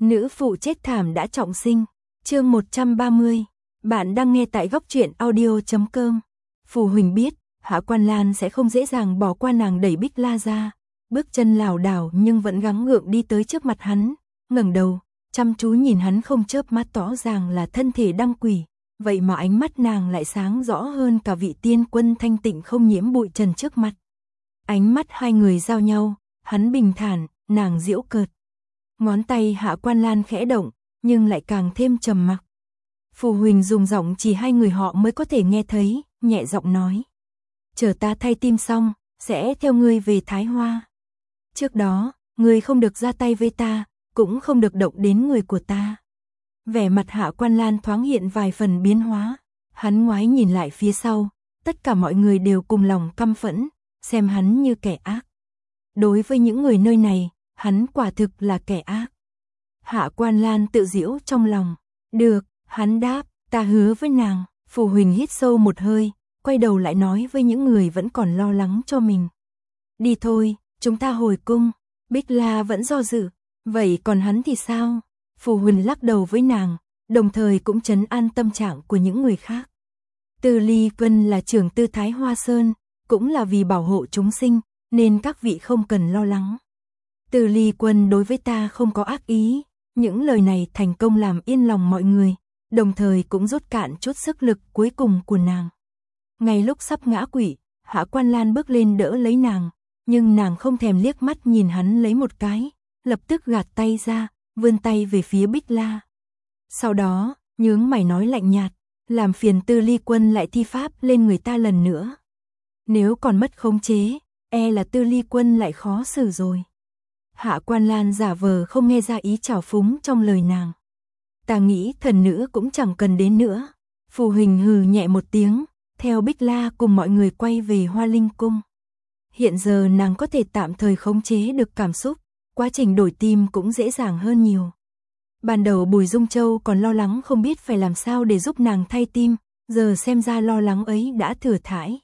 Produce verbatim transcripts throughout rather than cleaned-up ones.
Nữ phụ chết thảm đã trọng sinh. Chương một trăm ba mươi. Bạn đang nghe tại góc truyện audio chấm com. Phù Huỳnh biết, Hạ Quan Lan sẽ không dễ dàng bỏ qua nàng, đẩy Bích La ra, bước chân lảo đảo nhưng vẫn gắng gượng đi tới trước mặt hắn, ngẩng đầu, chăm chú nhìn hắn không chớp mắt, tỏ ràng là thân thể đang quỷ, vậy mà ánh mắt nàng lại sáng rõ hơn cả vị tiên quân thanh tịnh không nhiễm bụi trần trước mặt. Ánh mắt hai người giao nhau, hắn bình thản, nàng giễu cợt. Ngón tay Hạ Quan Lan khẽ động, nhưng lại càng thêm trầm mặc. Phù Huỳnh dùng giọng chỉ hai người họ mới có thể nghe thấy, nhẹ giọng nói: "Chờ ta thay tim xong, sẽ theo ngươi về Thái Hoa. Trước đó, ngươi không được ra tay với ta, cũng không được động đến người của ta." Vẻ mặt Hạ Quan Lan thoáng hiện vài phần biến hóa, hắn ngoái nhìn lại phía sau, tất cả mọi người đều cùng lòng căm phẫn, xem hắn như kẻ ác. Đối với những người nơi này, hắn quả thực là kẻ ác. Hạ Quan Lan tự giễu trong lòng. "Được," hắn đáp, "ta hứa với nàng." Phù Huỳnh hít sâu một hơi, quay đầu lại nói với những người vẫn còn lo lắng cho mình: "Đi thôi, chúng ta hồi cung." Bích La vẫn do dự: "Vậy còn hắn thì sao?" Phù Huỳnh lắc đầu với nàng, đồng thời cũng trấn an tâm trạng của những người khác. Từ Ly Quân là trưởng tư Thái Hoa Sơn, cũng là vì bảo hộ chúng sinh, nên các vị không cần lo lắng. Từ Ly Quân đối với ta không có ác ý. Những lời này thành công làm yên lòng mọi người, đồng thời cũng rút cạn chút sức lực cuối cùng của nàng. Ngay lúc sắp ngã quỵ, Hạ Quan Lan bước lên đỡ lấy nàng, nhưng nàng không thèm liếc mắt nhìn hắn lấy một cái, lập tức gạt tay ra, vươn tay về phía Bích La. Sau đó, nhướng mày nói lạnh nhạt: "Làm phiền Từ Ly Quân lại thi pháp lên người ta lần nữa. Nếu còn mất khống chế, e là Từ Ly Quân lại khó xử rồi." Hạ Quan Lan giả vờ không nghe ra ý trào phúng trong lời nàng. "Ta nghĩ thần nữ cũng chẳng cần đến nữa." Phù Huỳnh hừ nhẹ một tiếng, theo Bích La cùng mọi người quay về Hoa Linh Cung. Hiện giờ nàng có thể tạm thời khống chế được cảm xúc, quá trình đổi tim cũng dễ dàng hơn nhiều. Ban đầu Bùi Dung Châu còn lo lắng không biết phải làm sao để giúp nàng thay tim, giờ xem ra lo lắng ấy đã thừa thãi.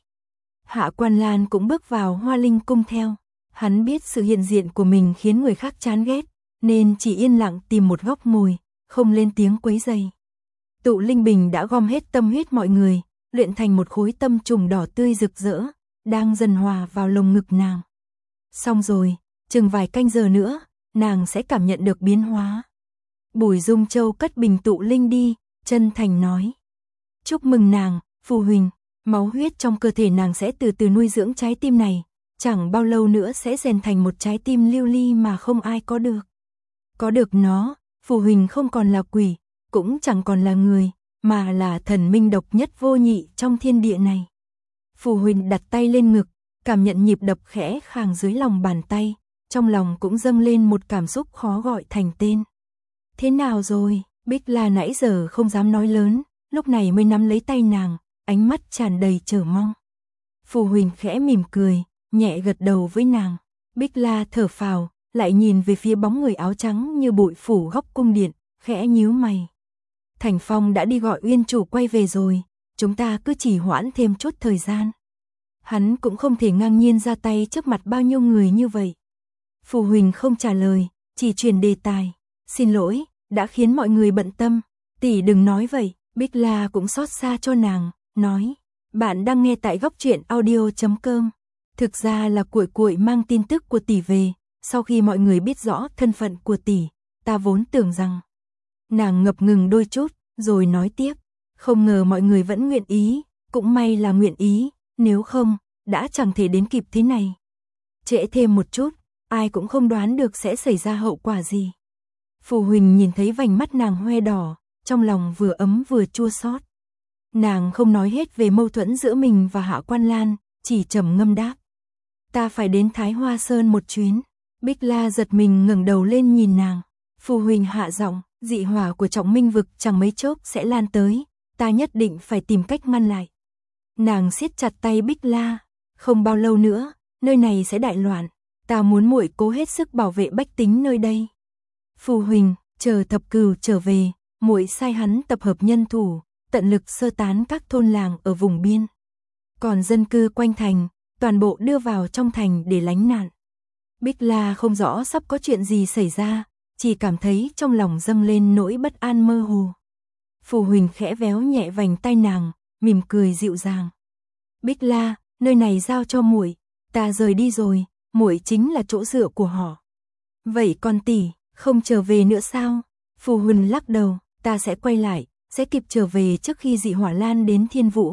Hạ Quan Lan cũng bước vào Hoa Linh Cung theo. Hắn biết sự hiện diện của mình khiến người khác chán ghét, nên chỉ yên lặng tìm một góc ngồi, không lên tiếng quấy rầy. Tụ linh bình đã gom hết tâm huyết mọi người, luyện thành một khối tâm trùng đỏ tươi rực rỡ, đang dần hòa vào lồng ngực nàng. Xong rồi, chừng vài canh giờ nữa, nàng sẽ cảm nhận được biến hóa. Bùi Dung Châu cất bình tụ linh đi, chân thành nói: "Chúc mừng nàng, Phù Huỳnh, máu huyết trong cơ thể nàng sẽ từ từ nuôi dưỡng trái tim này. Chẳng bao lâu nữa sẽ rèn thành một trái tim lưu ly mà không ai có được. Có được nó, Phù Huỳnh không còn là quỷ, cũng chẳng còn là người, mà là thần minh độc nhất vô nhị trong thiên địa này." Phù Huỳnh đặt tay lên ngực, cảm nhận nhịp đập khẽ khàng dưới lòng bàn tay, trong lòng cũng dâng lên một cảm xúc khó gọi thành tên. "Thế nào rồi?" Bích La nãy giờ không dám nói lớn, lúc này mới nắm lấy tay nàng, ánh mắt tràn đầy chờ mong. Phù Huỳnh khẽ mỉm cười, nhẹ gật đầu với nàng. Bích La thở phào, lại nhìn về phía bóng người áo trắng như bụi phủ góc cung điện, khẽ nhíu mày. "Thành Phong đã đi gọi Uyên chủ quay về rồi, chúng ta cứ trì hoãn thêm chút thời gian." Hắn cũng không thể ngang nhiên ra tay trước mặt bao nhiêu người như vậy. Phù Huỳnh không trả lời, chỉ chuyển đề tài: "Xin lỗi, đã khiến mọi người bận tâm, tỷ đừng nói vậy." Bích La cũng xót xa cho nàng, nói: "Bạn đang nghe tại góc truyện audio chấm com. Thực ra là Cuội Cuội mang tin tức của tỷ về, sau khi mọi người biết rõ thân phận của tỷ, ta vốn tưởng rằng..." Nàng ngập ngừng đôi chút, rồi nói tiếp: "Không ngờ mọi người vẫn nguyện ý, cũng may là nguyện ý, nếu không, đã chẳng thể đến kịp thế này. Trễ thêm một chút, ai cũng không đoán được sẽ xảy ra hậu quả gì." Phù Huỳnh nhìn thấy vành mắt nàng hoe đỏ, trong lòng vừa ấm vừa chua xót. Nàng không nói hết về mâu thuẫn giữa mình và Hạ Quan Lan, chỉ trầm ngâm đáp: "Ta phải đến Thái Hoa Sơn một chuyến." Bích La giật mình ngẩng đầu lên nhìn nàng. Phù Huỳnh hạ giọng: "Dị hỏa của Trọng Minh vực chẳng mấy chốc sẽ lan tới, ta nhất định phải tìm cách ngăn lại." Nàng siết chặt tay Bích La: "Không bao lâu nữa, nơi này sẽ đại loạn, ta muốn muội cố hết sức bảo vệ bách tính nơi đây." "Phù Huỳnh, chờ Thập Cửu trở về, muội sai hắn tập hợp nhân thủ, tận lực sơ tán các thôn làng ở vùng biên. Còn dân cư quanh thành, toàn bộ đưa vào trong thành để lánh nạn." Bích La không rõ sắp có chuyện gì xảy ra, chỉ cảm thấy trong lòng dâng lên nỗi bất an mơ hồ. Phù Huỳnh khẽ véo nhẹ vành tay nàng, mỉm cười dịu dàng. Bích La, nơi này giao cho muội, ta rời đi rồi, muội chính là chỗ dựa của họ. Vậy con tỷ, không trở về nữa sao? Phù Huỳnh lắc đầu, ta sẽ quay lại, sẽ kịp trở về trước khi dị hỏa lan đến Thiên Vũ.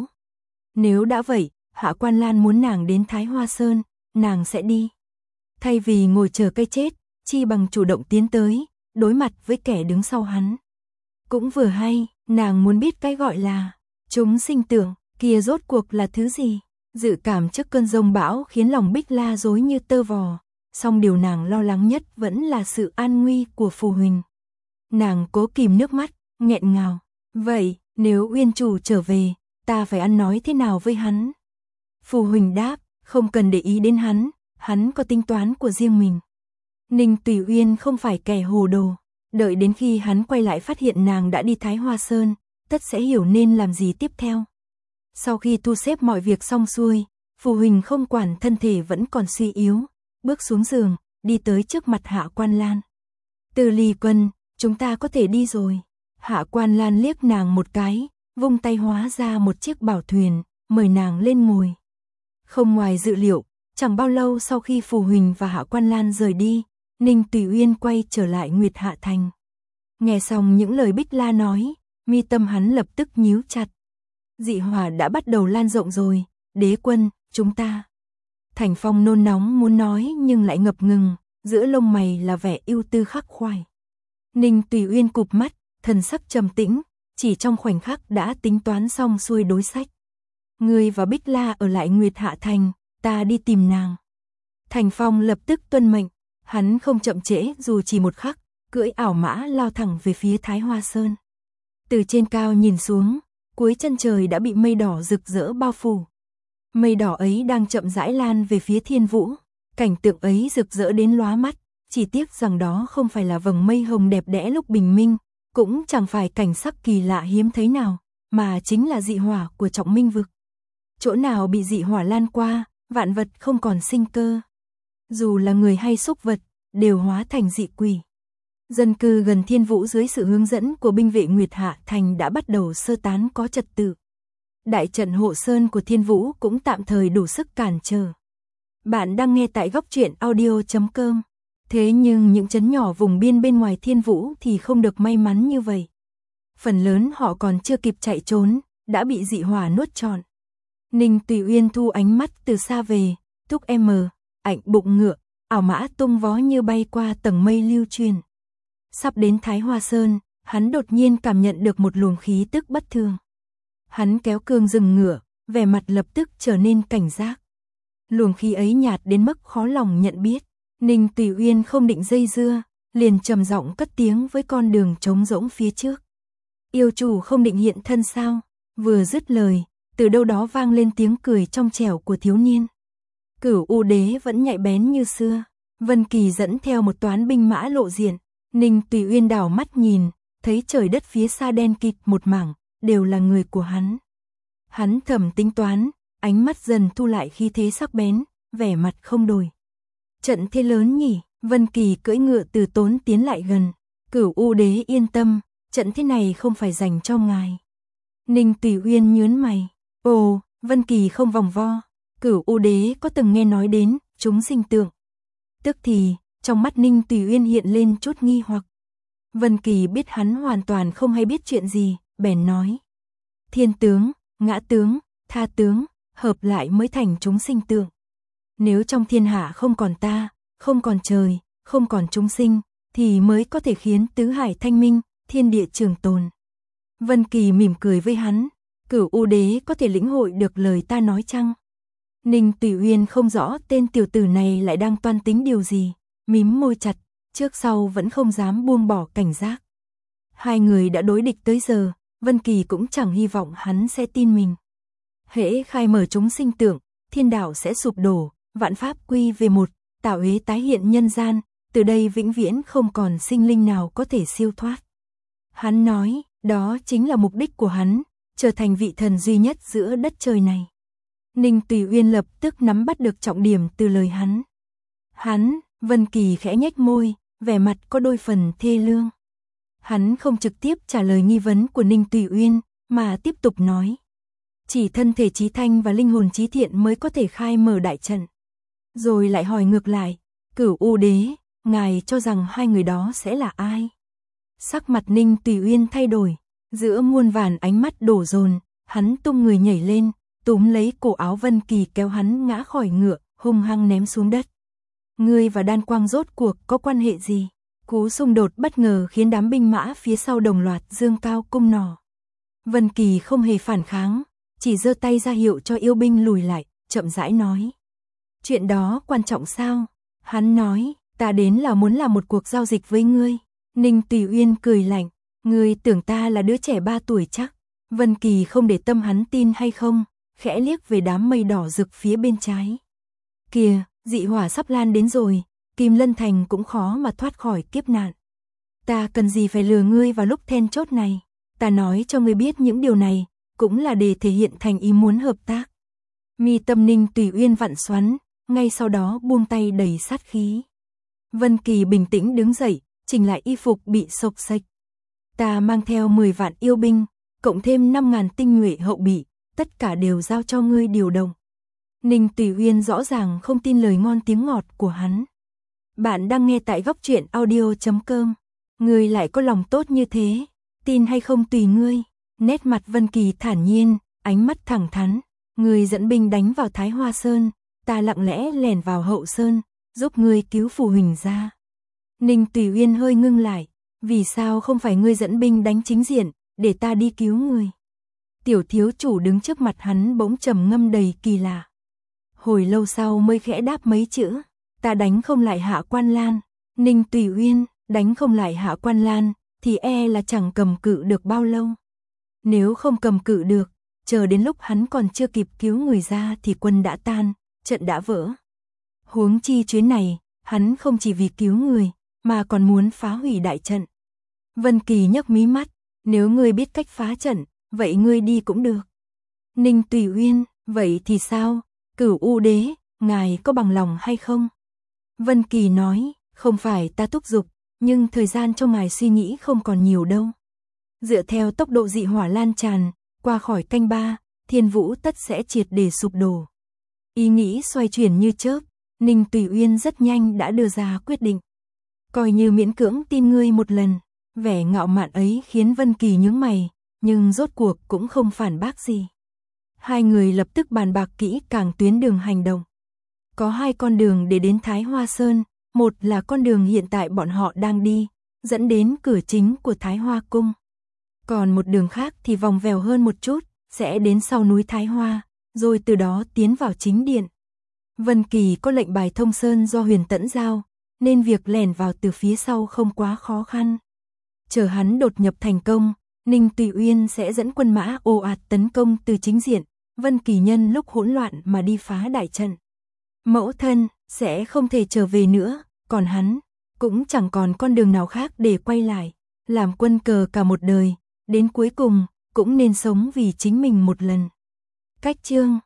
Nếu đã vậy, Hạ Quan Lan muốn nàng đến Thái Hoa Sơn, nàng sẽ đi. Thay vì ngồi chờ cái chết, chi bằng chủ động tiến tới, đối mặt với kẻ đứng sau hắn. Cũng vừa hay, nàng muốn biết cái gọi là chúng sinh tưởng, kia rốt cuộc là thứ gì. Dự cảm trước cơn giông bão khiến lòng Bích La rối như tơ vò, song điều nàng lo lắng nhất vẫn là sự an nguy của Phù Huỳnh. Nàng cố kìm nước mắt, nghẹn ngào. Vậy, nếu Uyên chủ trở về, ta phải ăn nói thế nào với hắn? Phù Huỳnh đáp, không cần để ý đến hắn, hắn có tính toán của riêng mình. Ninh Tùy Uyên không phải kẻ hồ đồ, đợi đến khi hắn quay lại phát hiện nàng đã đi Thái Hoa Sơn, tất sẽ hiểu nên làm gì tiếp theo. Sau khi thu xếp mọi việc xong xuôi, Phù Huỳnh không quản thân thể vẫn còn suy yếu, bước xuống giường, đi tới trước mặt Hạ Quan Lan. Từ Ly Quân, chúng ta có thể đi rồi. Hạ Quan Lan liếc nàng một cái, vung tay hóa ra một chiếc bảo thuyền, mời nàng lên ngồi. Không ngoài dự liệu, chẳng bao lâu sau khi Phù Huỳnh và Hạ Quan Lan rời đi, Ninh Tùy Uyên quay trở lại Nguyệt Hạ Thành. Nghe xong những lời Bích La nói, mi tâm hắn lập tức nhíu chặt. Dị hỏa đã bắt đầu lan rộng rồi, đế quân, chúng ta. Thành Phong nôn nóng muốn nói nhưng lại ngập ngừng, giữa lông mày là vẻ ưu tư khắc khoải. Ninh Tùy Uyên cụp mắt, thần sắc trầm tĩnh, chỉ trong khoảnh khắc đã tính toán xong xuôi đối sách. Ngươi và Bích La ở lại Nguyệt Hạ Thành, ta đi tìm nàng. Thành Phong lập tức tuân mệnh, hắn không chậm trễ dù chỉ một khắc, cưỡi ảo mã lao thẳng về phía Thái Hoa Sơn. Từ trên cao nhìn xuống, cuối chân trời đã bị mây đỏ rực rỡ bao phủ. Mây đỏ ấy đang chậm rãi lan về phía Thiên Vũ, cảnh tượng ấy rực rỡ đến lóa mắt, chỉ tiếc rằng đó không phải là vầng mây hồng đẹp đẽ lúc bình minh, cũng chẳng phải cảnh sắc kỳ lạ hiếm thấy nào, mà chính là dị hỏa của Trọng Minh vực. Chỗ nào bị dị hỏa lan qua, vạn vật không còn sinh cơ. Dù là người hay súc vật, đều hóa thành dị quỷ. Dân cư gần Thiên Vũ dưới sự hướng dẫn của binh vệ Nguyệt Hạ Thành đã bắt đầu sơ tán có trật tự. Đại trận hộ sơn của Thiên Vũ cũng tạm thời đủ sức cản trở. Bạn đang nghe tại góc truyện audio chấm com. Thế nhưng những trấn nhỏ vùng biên bên ngoài Thiên Vũ thì không được may mắn như vậy. Phần lớn họ còn chưa kịp chạy trốn, đã bị dị hỏa nuốt trọn. Ninh Tùy Uyên thu ánh mắt từ xa về, thúc em mờ, ảnh bụng ngựa, ảo mã tung vó như bay qua tầng mây lưu truyền. Sắp đến Thái Hoa Sơn, hắn đột nhiên cảm nhận được một luồng khí tức bất thường. Hắn kéo cương dừng ngựa, vẻ mặt lập tức trở nên cảnh giác. Luồng khí ấy nhạt đến mức khó lòng nhận biết. Ninh Tùy Uyên không định dây dưa, liền trầm giọng cất tiếng với con đường trống rỗng phía trước. Yêu chủ không định hiện thân sao? Vừa dứt lời, từ đâu đó vang lên tiếng cười trong trẻo của thiếu niên. Cửu U Đế vẫn nhạy bén như xưa. Vân Kỳ dẫn theo một toán binh mã lộ diện. Ninh Tùy Uyên đảo mắt nhìn, thấy trời đất phía xa đen kịt một mảng, đều là người của hắn. Hắn thầm tính toán, ánh mắt dần thu lại khí thế sắc bén, vẻ mặt không đổi. Trận thế lớn nhỉ? Vân Kỳ cưỡi ngựa từ tốn tiến lại gần. Cửu U Đế yên tâm, trận thế này không phải dành cho ngài. Ninh Tùy Uyên nhướng mày. Ồ, Vân Kỳ không vòng vo. Cửu U Đế có từng nghe nói đến chúng sinh tượng. Tức thì, trong mắt Ninh Tùy Uyên hiện lên chút nghi hoặc. Vân Kỳ biết hắn hoàn toàn không hay biết chuyện gì, bèn nói. Thiên tướng, ngã tướng, tha tướng, hợp lại mới thành chúng sinh tượng. Nếu trong thiên hạ không còn ta, không còn trời, không còn chúng sinh, thì mới có thể khiến tứ hải thanh minh, thiên địa trường tồn. Vân Kỳ mỉm cười với hắn. Cửu U Đế có thể lĩnh hội được lời ta nói chăng? Ninh Tùy Uyên không rõ tên tiểu tử này lại đang toan tính điều gì, mím môi chặt, trước sau vẫn không dám buông bỏ cảnh giác. Hai người đã đối địch tới giờ, Vân Kỳ cũng chẳng hy vọng hắn sẽ tin mình. Hễ khai mở chúng sinh tượng, thiên đạo sẽ sụp đổ, vạn pháp quy về một, tạo uế tái hiện nhân gian, từ đây vĩnh viễn không còn sinh linh nào có thể siêu thoát. Hắn nói, đó chính là mục đích của hắn, trở thành vị thần duy nhất giữa đất trời này. Ninh Tùy Uyên lập tức nắm bắt được trọng điểm từ lời hắn. Hắn, Vân Kỳ khẽ nhếch môi, vẻ mặt có đôi phần thê lương. Hắn không trực tiếp trả lời nghi vấn của Ninh Tùy Uyên, mà tiếp tục nói. Chỉ thân thể trí thanh và linh hồn trí thiện mới có thể khai mở đại trận. Rồi lại hỏi ngược lại, Cửu U Đế, ngài cho rằng hai người đó sẽ là ai? Sắc mặt Ninh Tùy Uyên thay đổi, giữa muôn vàn ánh mắt đổ dồn, hắn tung người nhảy lên, túm lấy cổ áo Vân Kỳ kéo hắn ngã khỏi ngựa, hung hăng ném xuống đất. Ngươi và Đan Quang rốt cuộc có quan hệ gì? Cú xung đột bất ngờ khiến đám binh mã phía sau đồng loạt dương cao cung nỏ. Vân Kỳ không hề phản kháng, chỉ giơ tay ra hiệu cho yêu binh lùi lại, chậm rãi nói. Chuyện đó quan trọng sao? Hắn nói, ta đến là muốn làm một cuộc giao dịch với ngươi. Ninh Tùy Uyên cười lạnh, ngươi tưởng ta là đứa trẻ ba tuổi chắc? Vân Kỳ không để tâm hắn tin hay không, khẽ liếc về đám mây đỏ rực phía bên trái. Kìa, dị hỏa sắp lan đến rồi, Kim Lân Thành cũng khó mà thoát khỏi kiếp nạn. Ta cần gì phải lừa ngươi vào lúc then chốt này? Ta nói cho ngươi biết những điều này, cũng là để thể hiện thành ý muốn hợp tác. Mi tâm Ninh Tùy Uyên vặn xoắn, ngay sau đó buông tay đầy sát khí. Vân Kỳ bình tĩnh đứng dậy, chỉnh lại y phục bị xộc xệch. Ta mang theo mười vạn yêu binh, cộng thêm năm ngàn tinh nhuệ hậu bị, tất cả đều giao cho ngươi điều động. Ninh Tùy Uyên rõ ràng không tin lời ngon tiếng ngọt của hắn. Bạn đang nghe tại góc truyện audio chấm com. Ngươi lại có lòng tốt như thế, tin hay không tùy ngươi. Nét mặt Vân Kỳ thản nhiên, ánh mắt thẳng thắn. Ngươi dẫn binh đánh vào Thái Hoa Sơn, ta lặng lẽ lẻn vào Hậu Sơn, giúp ngươi cứu Phù Huỳnh ra. Ninh Tùy Uyên hơi ngưng lại, vì sao không phải ngươi dẫn binh đánh chính diện, để ta đi cứu ngươi? Tiểu thiếu chủ đứng trước mặt hắn bỗng trầm ngâm đầy kỳ lạ. Hồi lâu sau mới khẽ đáp mấy chữ, ta đánh không lại Hạ Quan Lan. Ninh Tùy Uyên, đánh không lại Hạ Quan Lan, thì e là chẳng cầm cự được bao lâu. Nếu không cầm cự được, chờ đến lúc hắn còn chưa kịp cứu người ra thì quân đã tan, trận đã vỡ. Huống chi chuyến này, hắn không chỉ vì cứu người, mà còn muốn phá hủy đại trận. Vân Kỳ nhấc mí mắt, nếu ngươi biết cách phá trận, vậy ngươi đi cũng được. Ninh Tùy Uyên, vậy thì sao? Cửu U Đế, ngài có bằng lòng hay không? Vân Kỳ nói, không phải ta thúc giục, nhưng thời gian cho ngài suy nghĩ không còn nhiều đâu. Dựa theo tốc độ dị hỏa lan tràn, qua khỏi canh ba, Thiên Vũ tất sẽ triệt để sụp đổ. Ý nghĩ xoay chuyển như chớp, Ninh Tùy Uyên rất nhanh đã đưa ra quyết định. Coi như miễn cưỡng tin ngươi một lần, vẻ ngạo mạn ấy khiến Vân Kỳ nhướng mày, nhưng rốt cuộc cũng không phản bác gì. Hai người lập tức bàn bạc kỹ càng tuyến đường hành động. Có hai con đường để đến Thái Hoa Sơn, một là con đường hiện tại bọn họ đang đi, dẫn đến cửa chính của Thái Hoa Cung. Còn một đường khác thì vòng vèo hơn một chút, sẽ đến sau núi Thái Hoa, rồi từ đó tiến vào chính điện. Vân Kỳ có lệnh bài thông sơn do Huyền Tẫn giao, nên việc lẻn vào từ phía sau không quá khó khăn. Chờ hắn đột nhập thành công, Ninh Tùy Uyên sẽ dẫn quân mã ồ ạt tấn công từ chính diện, Vân Kỳ nhân lúc hỗn loạn mà đi phá đại trận. Mẫu thân sẽ không thể trở về nữa, còn hắn cũng chẳng còn con đường nào khác để quay lại, làm quân cờ cả một đời, đến cuối cùng cũng nên sống vì chính mình một lần. Cách chương